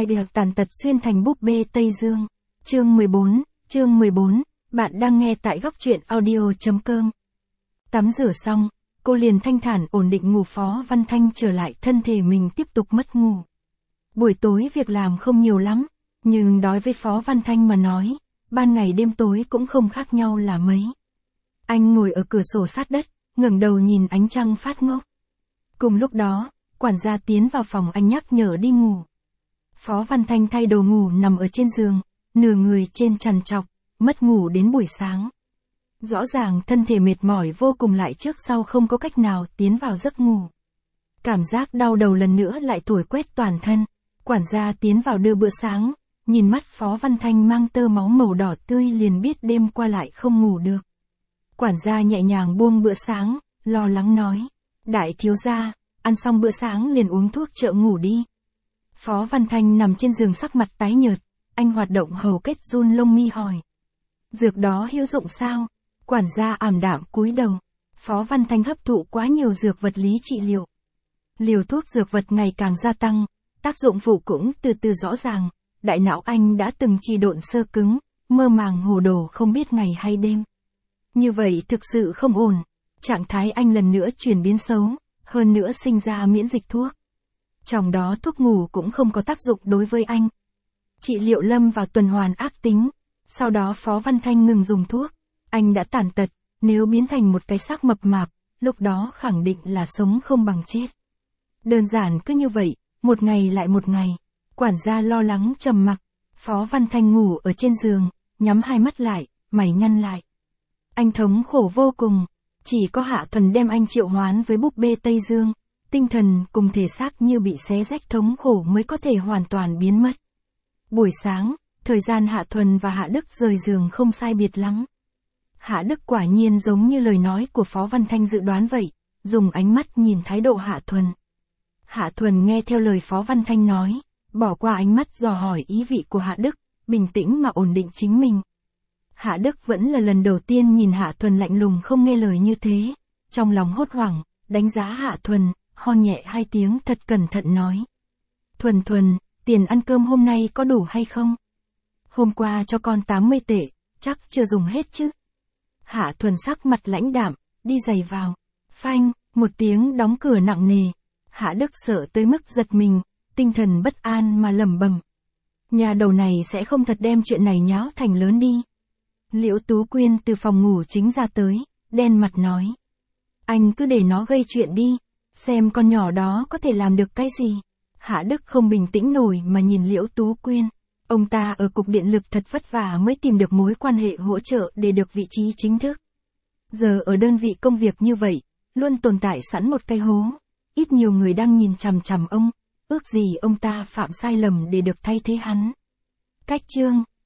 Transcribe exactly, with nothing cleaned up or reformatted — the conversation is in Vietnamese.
Ai được tàn tật xuyên thành búp bê Tây Dương. Chương mười bốn, chương mười bốn, bạn đang nghe tại góc truyện audio.com. Tắm rửa xong, cô liền thanh thản ổn định ngủ. Phó Văn Thanh trở lại thân thể mình tiếp tục mất ngủ. Buổi tối việc làm không nhiều lắm, nhưng đối với Phó Văn Thanh mà nói, ban ngày đêm tối cũng không khác nhau là mấy. Anh ngồi ở cửa sổ sát đất, ngẩng đầu nhìn ánh trăng phát ngốc. Cùng lúc đó, quản gia tiến vào phòng anh nhắc nhở đi ngủ. Phó Văn Thanh thay đồ ngủ nằm ở trên giường, nửa người trên trằn trọc, mất ngủ đến buổi sáng. Rõ ràng thân thể mệt mỏi vô cùng lại trước sau không có cách nào tiến vào giấc ngủ. Cảm giác đau đầu lần nữa lại thổi quét toàn thân. Quản gia tiến vào đưa bữa sáng, nhìn mắt Phó Văn Thanh mang tơ máu màu đỏ tươi liền biết đêm qua lại không ngủ được. Quản gia nhẹ nhàng buông bữa sáng, lo lắng nói, đại thiếu gia, ăn xong bữa sáng liền uống thuốc trợ ngủ đi. Phó Văn Thanh nằm trên giường sắc mặt tái nhợt, anh hoạt động hầu kết run lông mi hỏi. Dược đó hữu dụng sao? Quản gia ảm đạm cúi đầu. Phó Văn Thanh hấp thụ quá nhiều dược vật lý trị liệu. Liều thuốc dược vật ngày càng gia tăng, tác dụng phụ cũng từ từ rõ ràng. Đại não anh đã từng trì độn sơ cứng, mơ màng hồ đồ không biết ngày hay đêm. Như vậy thực sự không ổn. Trạng thái anh lần nữa chuyển biến xấu, hơn nữa sinh ra miễn dịch thuốc. Trong đó thuốc ngủ cũng không có tác dụng đối với anh. Trị liệu lâm vào tuần hoàn ác tính. Sau đó Phó Văn Thanh ngừng dùng thuốc. Anh đã tàn tật, nếu biến thành một cái xác mập mạp, lúc đó khẳng định là sống không bằng chết. Đơn giản cứ như vậy, một ngày lại một ngày. Quản gia lo lắng trầm mặc. Phó Văn Thanh ngủ ở trên giường, nhắm hai mắt lại, mày nhăn lại. Anh thống khổ vô cùng. Chỉ có Hạ Thuần đem anh triệu hoán với búp bê Tây Dương. Tinh thần cùng thể xác như bị xé rách thống khổ mới có thể hoàn toàn biến mất. Buổi sáng, thời gian Hạ Thuần và Hạ Đức rời giường không sai biệt lắm. Hạ Đức quả nhiên giống như lời nói của Phó Văn Thanh dự đoán vậy, dùng ánh mắt nhìn thái độ Hạ Thuần. Hạ Thuần nghe theo lời Phó Văn Thanh nói, bỏ qua ánh mắt dò hỏi ý vị của Hạ Đức, bình tĩnh mà ổn định chính mình. Hạ Đức vẫn là lần đầu tiên nhìn Hạ Thuần lạnh lùng không nghe lời như thế, trong lòng hốt hoảng, đánh giá Hạ Thuần, ho nhẹ hai tiếng thật cẩn thận nói. Thuần Thuần, tiền ăn cơm hôm nay có đủ hay không? Hôm qua cho con tám mươi tệ, chắc chưa dùng hết chứ? Hạ Thuần sắc mặt lãnh đạm, đi giày vào. Phanh, một tiếng đóng cửa nặng nề. Hạ Đức sợ tới mức giật mình, tinh thần bất an mà lẩm bẩm. Nhà đầu này sẽ không thật đem chuyện này nháo thành lớn đi. Liễu Tú Quyên từ phòng ngủ chính ra tới, đen mặt nói. Anh cứ để nó gây chuyện đi, xem con nhỏ đó có thể làm được cái gì. Hạ Đức không bình tĩnh nổi mà nhìn Liễu Tú Quyên. Ông ta ở cục điện lực thật vất vả mới tìm được mối quan hệ hỗ trợ để được vị trí chính thức. Giờ ở đơn vị công việc như vậy, luôn tồn tại sẵn một cái hố. Ít nhiều người đang nhìn chằm chằm ông, ước gì ông ta phạm sai lầm để được thay thế hắn. Cách chương